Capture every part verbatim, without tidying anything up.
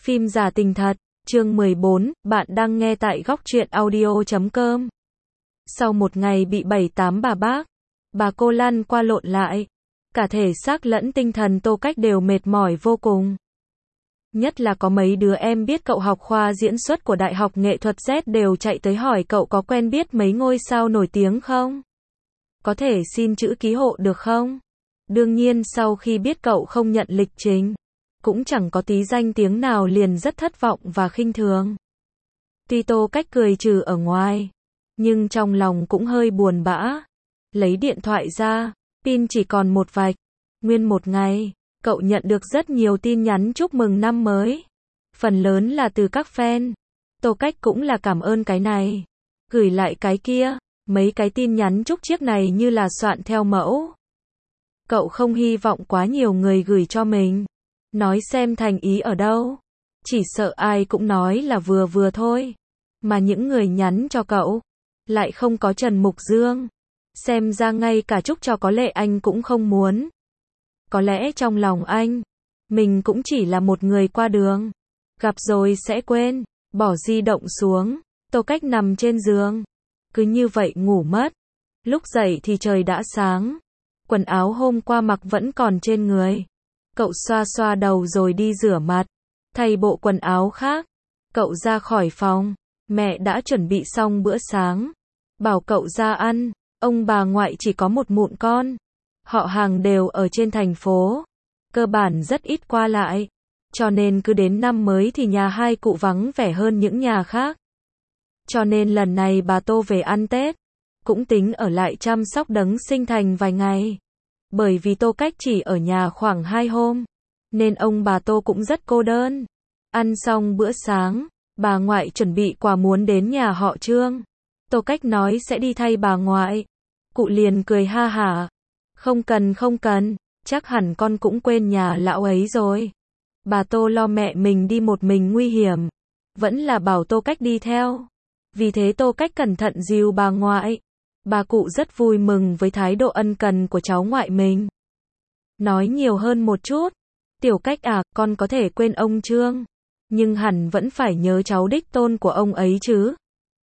Phim giả tình thật, chương mười bốn, bạn đang nghe tại góc truyện audio chấm com. Sau một ngày bị bảy tám bà bác, bà cô lăn qua lộn lại, cả thể xác lẫn tinh thần Tô Cách đều mệt mỏi vô cùng. Nhất là có mấy đứa em biết cậu học khoa diễn xuất của Đại học Nghệ thuật Z đều chạy tới hỏi cậu có quen biết mấy ngôi sao nổi tiếng không? Có thể xin chữ ký hộ được không? Đương nhiên sau khi biết cậu không nhận lịch trình, cũng chẳng có tí danh tiếng nào liền rất thất vọng và khinh thường. Tuy Tô Cách cười trừ ở ngoài, nhưng trong lòng cũng hơi buồn bã. Lấy điện thoại ra, pin chỉ còn một vạch. Nguyên một ngày, cậu nhận được rất nhiều tin nhắn chúc mừng năm mới. Phần lớn là từ các fan. Tô Cách cũng là cảm ơn cái này, gửi lại cái kia. Mấy cái tin nhắn chúc chiếc này như là soạn theo mẫu. Cậu không hy vọng quá nhiều người gửi cho mình. Nói xem thành ý ở đâu. Chỉ sợ ai cũng nói là vừa vừa thôi. Mà những người nhắn cho cậu lại không có Trần Mục Dương. Xem ra ngay cả chúc cho có lệ anh cũng không muốn. Có lẽ trong lòng anh, mình cũng chỉ là một người qua đường. Gặp rồi sẽ quên. Bỏ di động xuống, Tô Cách nằm trên giường. Cứ như vậy ngủ mất. Lúc dậy thì trời đã sáng. Quần áo hôm qua mặc vẫn còn trên người. Cậu xoa xoa đầu rồi đi rửa mặt, thay bộ quần áo khác. Cậu ra khỏi phòng, mẹ đã chuẩn bị xong bữa sáng, bảo cậu ra ăn. Ông bà ngoại chỉ có một mụn con. Họ hàng đều ở trên thành phố, cơ bản rất ít qua lại, cho nên cứ đến năm mới thì nhà hai cụ vắng vẻ hơn những nhà khác. Cho nên lần này bà Tô về ăn Tết, cũng tính ở lại chăm sóc đấng sinh thành vài ngày. Bởi vì Tô Cách chỉ ở nhà khoảng hai hôm, nên ông bà Tô cũng rất cô đơn. Ăn xong bữa sáng, bà ngoại chuẩn bị quà muốn đến nhà họ Trương. Tô Cách nói sẽ đi thay bà ngoại. Cụ liền cười ha hả. Không cần không cần, chắc hẳn con cũng quên nhà lão ấy rồi. Bà Tô lo mẹ mình đi một mình nguy hiểm, vẫn là bảo Tô Cách đi theo. Vì thế Tô Cách cẩn thận dìu bà ngoại. Bà cụ rất vui mừng với thái độ ân cần của cháu ngoại mình. Nói nhiều hơn một chút. Tiểu Cách à, con có thể quên ông Trương, nhưng hẳn vẫn phải nhớ cháu đích tôn của ông ấy chứ.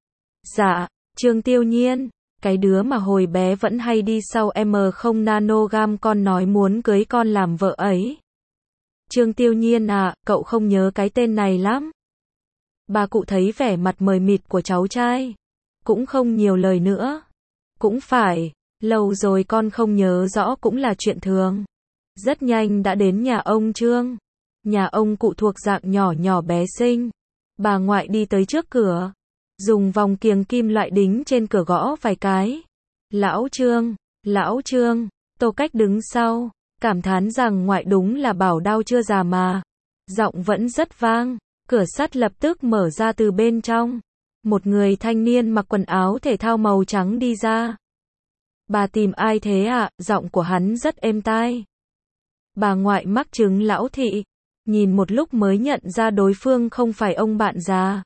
Dạ, Trương Tiêu Nhiên, cái đứa mà hồi bé vẫn hay đi sau em không nanogam con nói muốn cưới con làm vợ ấy. Trương Tiêu Nhiên à, cậu không nhớ cái tên này lắm. Bà cụ thấy vẻ mặt mờ mịt của cháu trai, cũng không nhiều lời nữa. Cũng phải, lâu rồi con không nhớ rõ cũng là chuyện thường. Rất nhanh đã đến nhà ông Trương. Nhà ông cụ thuộc dạng nhỏ nhỏ bé xinh. Bà ngoại đi tới trước cửa, dùng vòng kiềng kim loại đính trên cửa gõ vài cái. Lão Trương, lão Trương, Tô Cách đứng sau, cảm thán rằng ngoại đúng là bảo đau chưa già mà. Giọng vẫn rất vang, cửa sắt lập tức mở ra từ bên trong. Một người thanh niên mặc quần áo thể thao màu trắng đi ra. Bà tìm ai thế ạ? À? Giọng của hắn rất êm tai. Bà ngoại mắc chứng lão thị, nhìn một lúc mới nhận ra đối phương không phải ông bạn già.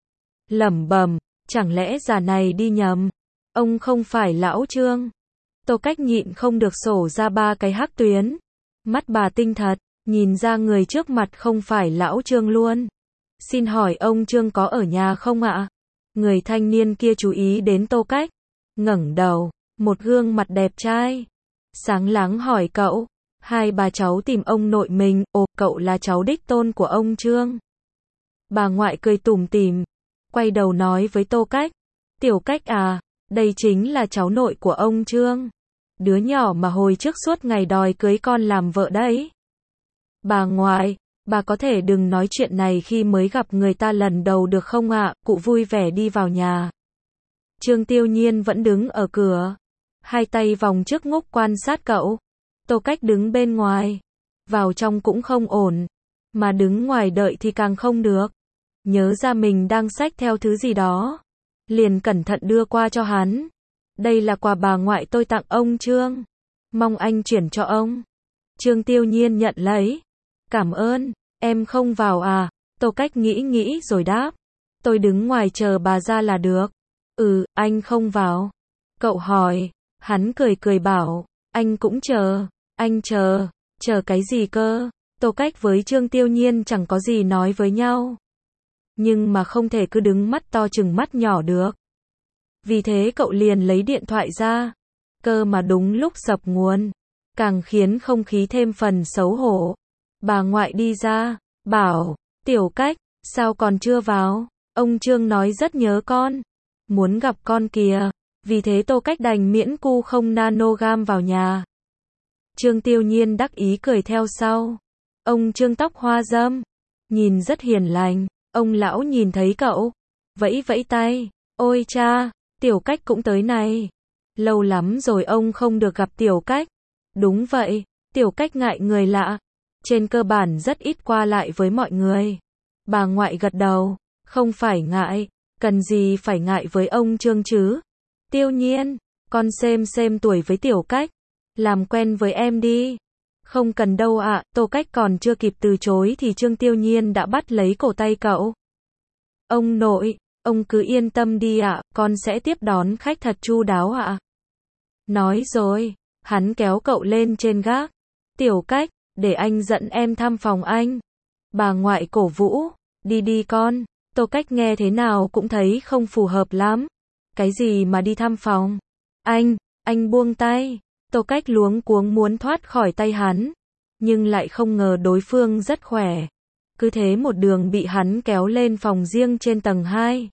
Lẩm bẩm, chẳng lẽ già này đi nhầm? Ông không phải lão Trương. Tô Cách nhịn không được sổ ra ba cái hắc tuyến. Mắt bà tinh thật, nhìn ra người trước mặt không phải lão Trương luôn. Xin hỏi ông Trương có ở nhà không ạ? Người thanh niên kia chú ý đến Tô Cách, ngẩng đầu, một gương mặt đẹp trai, sáng láng hỏi cậu, hai bà cháu tìm ông nội mình, ồ, cậu là cháu đích tôn của ông Trương. Bà ngoại cười tủm tỉm, quay đầu nói với Tô Cách, Tiểu Cách à, đây chính là cháu nội của ông Trương. Đứa nhỏ mà hồi trước suốt ngày đòi cưới con làm vợ đấy. Bà ngoại, bà có thể đừng nói chuyện này khi mới gặp người ta lần đầu được không ạ? Cụ vui vẻ đi vào nhà. Trương Tiêu Nhiên vẫn đứng ở cửa, hai tay vòng trước ngúc quan sát cậu. Tô Cách đứng bên ngoài, vào trong cũng không ổn, mà đứng ngoài đợi thì càng không được. Nhớ ra mình đang xách theo thứ gì đó, liền cẩn thận đưa qua cho hắn. Đây là quà bà ngoại tôi tặng ông Trương, mong anh chuyển cho ông. Trương Tiêu Nhiên nhận lấy. Cảm ơn, em không vào à? Tô Cách nghĩ nghĩ rồi đáp. Tôi đứng ngoài chờ bà ra là được. Ừ, anh không vào. Cậu hỏi, hắn cười cười bảo, anh cũng chờ. Anh chờ, chờ cái gì cơ? Tô Cách với Trương Tiêu Nhiên chẳng có gì nói với nhau. Nhưng mà không thể cứ đứng mắt to chừng mắt nhỏ được. Vì thế cậu liền lấy điện thoại ra. Cơ mà đúng lúc dập nguồn. Càng khiến không khí thêm phần xấu hổ. Bà ngoại đi ra, bảo, Tiểu Cách, sao còn chưa vào? Ông Trương nói rất nhớ con. Muốn gặp con kìa. Vì thế Tô Cách đành miễn cu không nanogam vào nhà. Trương Tiêu Nhiên đắc ý cười theo sau. Ông Trương tóc hoa râm. Nhìn rất hiền lành. Ông lão nhìn thấy cậu. Vẫy vẫy tay. Ôi cha, Tiểu Cách cũng tới này. Lâu lắm rồi ông không được gặp Tiểu Cách. Đúng vậy, Tiểu Cách ngại người lạ. Trên cơ bản rất ít qua lại với mọi người. Bà ngoại gật đầu. Không phải ngại. Cần gì phải ngại với ông Trương chứ? Tiêu Nhiên, con xem xem tuổi với Tiểu Cách. Làm quen với em đi. Không cần đâu ạ, à, Tô Cách còn chưa kịp từ chối thì Trương Tiêu Nhiên đã bắt lấy cổ tay cậu. Ông nội, ông cứ yên tâm đi ạ, à, con sẽ tiếp đón khách thật chu đáo ạ. À. Nói rồi, hắn kéo cậu lên trên gác. Tiểu Cách, để anh dẫn em thăm phòng anh. Bà ngoại cổ vũ, đi đi con. Tô Cách nghe thế nào cũng thấy không phù hợp lắm. Cái gì mà đi thăm phòng? Anh, anh buông tay. Tô Cách luống cuống muốn thoát khỏi tay hắn. Nhưng lại không ngờ đối phương rất khỏe. Cứ thế một đường bị hắn kéo lên phòng riêng trên tầng hai.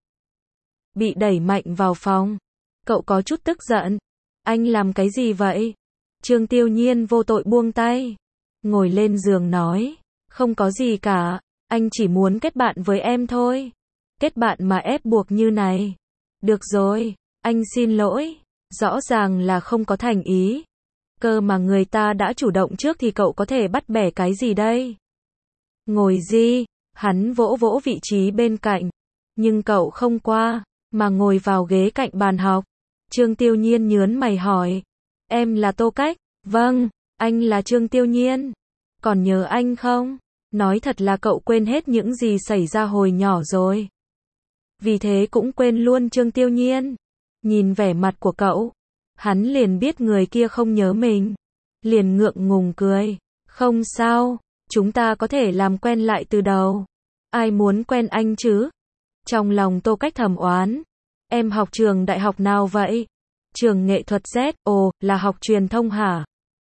Bị đẩy mạnh vào phòng. Cậu có chút tức giận. Anh làm cái gì vậy? Trương Tiêu Nhiên vô tội buông tay. Ngồi lên giường nói. Không có gì cả. Anh chỉ muốn kết bạn với em thôi. Kết bạn mà ép buộc như này. Được rồi, anh xin lỗi. Rõ ràng là không có thành ý. Cơ mà người ta đã chủ động trước thì cậu có thể bắt bẻ cái gì đây? Ngồi gì? Hắn vỗ vỗ vị trí bên cạnh. Nhưng cậu không qua, mà ngồi vào ghế cạnh bàn học. Trương Tiêu Nhiên nhớn mày hỏi. Em là Tô Cách? Vâng, anh là Trương Tiêu Nhiên. Còn nhớ anh không? Nói thật là cậu quên hết những gì xảy ra hồi nhỏ rồi. Vì thế cũng quên luôn Trương Tiêu Nhiên. Nhìn vẻ mặt của cậu, hắn liền biết người kia không nhớ mình. Liền ngượng ngùng cười. Không sao, chúng ta có thể làm quen lại từ đầu. Ai muốn quen anh chứ? Trong lòng Tô Cách thầm oán. Em học trường đại học nào vậy? Trường nghệ thuật Z, ồ, là học truyền thông hả?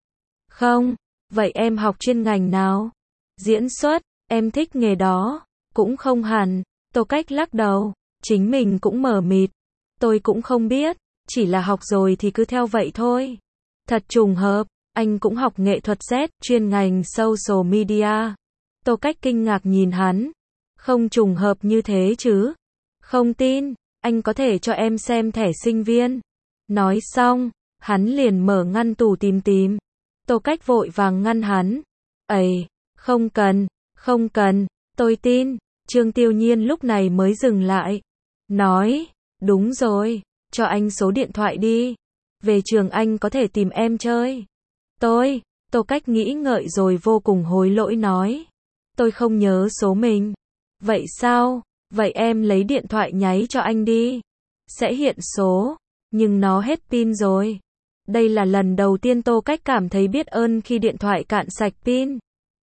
Không, vậy em học chuyên ngành nào? Diễn xuất, em thích nghề đó. Cũng không hẳn. Tô Cách lắc đầu. Chính mình cũng mờ mịt. Tôi cũng không biết. Chỉ là học rồi thì cứ theo vậy thôi. Thật trùng hợp. Anh cũng học nghệ thuật Z, chuyên ngành social media. Tô Cách kinh ngạc nhìn hắn. Không trùng hợp như thế chứ? Không tin. Anh có thể cho em xem thẻ sinh viên. Nói xong, hắn liền mở ngăn tủ tìm tìm. Tô Cách vội vàng ngăn hắn. Ây, không cần, không cần, tôi tin. Trương Tiêu Nhiên lúc này mới dừng lại. Nói, đúng rồi, cho anh số điện thoại đi. Về trường anh có thể tìm em chơi. Tôi, Tô Cách nghĩ ngợi rồi vô cùng hối lỗi nói. Tôi không nhớ số mình. Vậy sao? Vậy em lấy điện thoại nháy cho anh đi. Sẽ hiện số. Nhưng nó hết pin rồi. Đây là lần đầu tiên Tô Cách cảm thấy biết ơn khi điện thoại cạn sạch pin.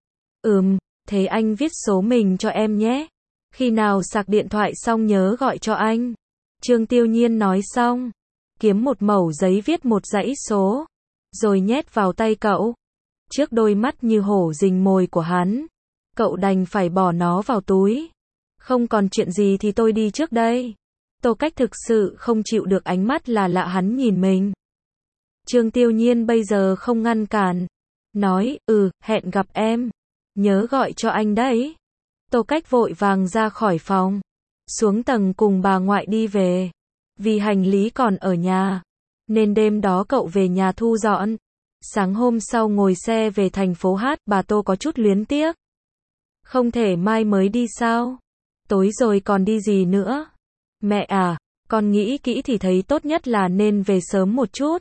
Ừm, thế anh viết số mình cho em nhé. Khi nào sạc điện thoại xong nhớ gọi cho anh. Trương Tiêu Nhiên nói xong. Kiếm một mẩu giấy viết một dãy số. Rồi nhét vào tay cậu. Trước đôi mắt như hổ rình mồi của hắn. Cậu đành phải bỏ nó vào túi. Không còn chuyện gì thì tôi đi trước đây. Tô Cách thực sự không chịu được ánh mắt là lạ hắn nhìn mình. Trương Tiêu Nhiên bây giờ không ngăn cản. Nói, ừ, hẹn gặp em. Nhớ gọi cho anh đấy. Tô Cách vội vàng ra khỏi phòng. Xuống tầng cùng bà ngoại đi về. Vì hành lý còn ở nhà. Nên đêm đó cậu về nhà thu dọn. Sáng hôm sau ngồi xe về thành phố Hát, bà Tô có chút luyến tiếc. Không thể mai mới đi sao? Tối rồi còn đi gì nữa? Mẹ à, con nghĩ kỹ thì thấy tốt nhất là nên về sớm một chút.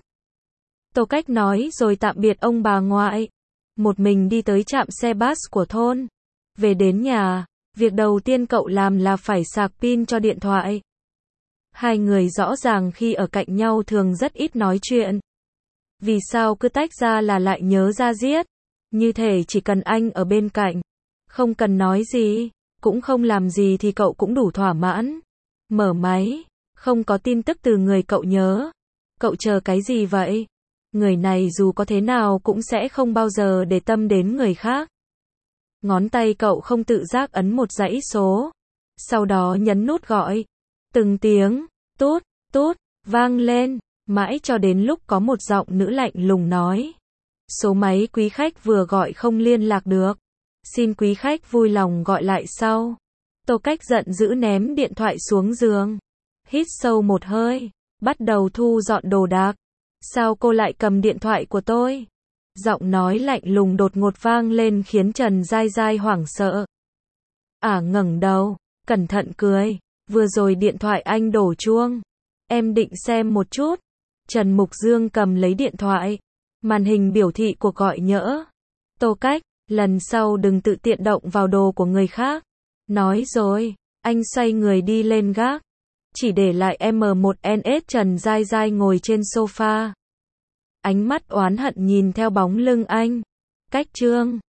Tô Cách nói rồi tạm biệt ông bà ngoại. Một mình đi tới trạm xe bus của thôn. Về đến nhà, việc đầu tiên cậu làm là phải sạc pin cho điện thoại. Hai người rõ ràng khi ở cạnh nhau thường rất ít nói chuyện. Vì sao cứ tách ra là lại nhớ ra giết? Như thể chỉ cần anh ở bên cạnh, không cần nói gì, cũng không làm gì thì cậu cũng đủ thỏa mãn. Mở máy, không có tin tức từ người cậu nhớ. Cậu chờ cái gì vậy? Người này dù có thế nào cũng sẽ không bao giờ để tâm đến người khác. Ngón tay cậu không tự giác ấn một dãy số. Sau đó nhấn nút gọi. Từng tiếng, tút, tút, vang lên. Mãi cho đến lúc có một giọng nữ lạnh lùng nói. Số máy quý khách vừa gọi không liên lạc được. Xin quý khách vui lòng gọi lại sau. Tô Cách giận dữ ném điện thoại xuống giường. Hít sâu một hơi. Bắt đầu thu dọn đồ đạc. Sao cô lại cầm điện thoại của tôi? Giọng nói lạnh lùng đột ngột vang lên khiến Trần Giai Giai hoảng sợ. Ả ngẩng đầu, cẩn thận cười. Vừa rồi điện thoại anh đổ chuông. Em định xem một chút. Trần Mục Dương cầm lấy điện thoại. Màn hình biểu thị cuộc gọi nhỡ. Tô Cách, lần sau đừng tự tiện động vào đồ của người khác. Nói rồi, anh xoay người đi lên gác. Chỉ để lại em một en ét Trần Giai Giai ngồi trên sofa. Ánh mắt oán hận nhìn theo bóng lưng anh. Cách Trương.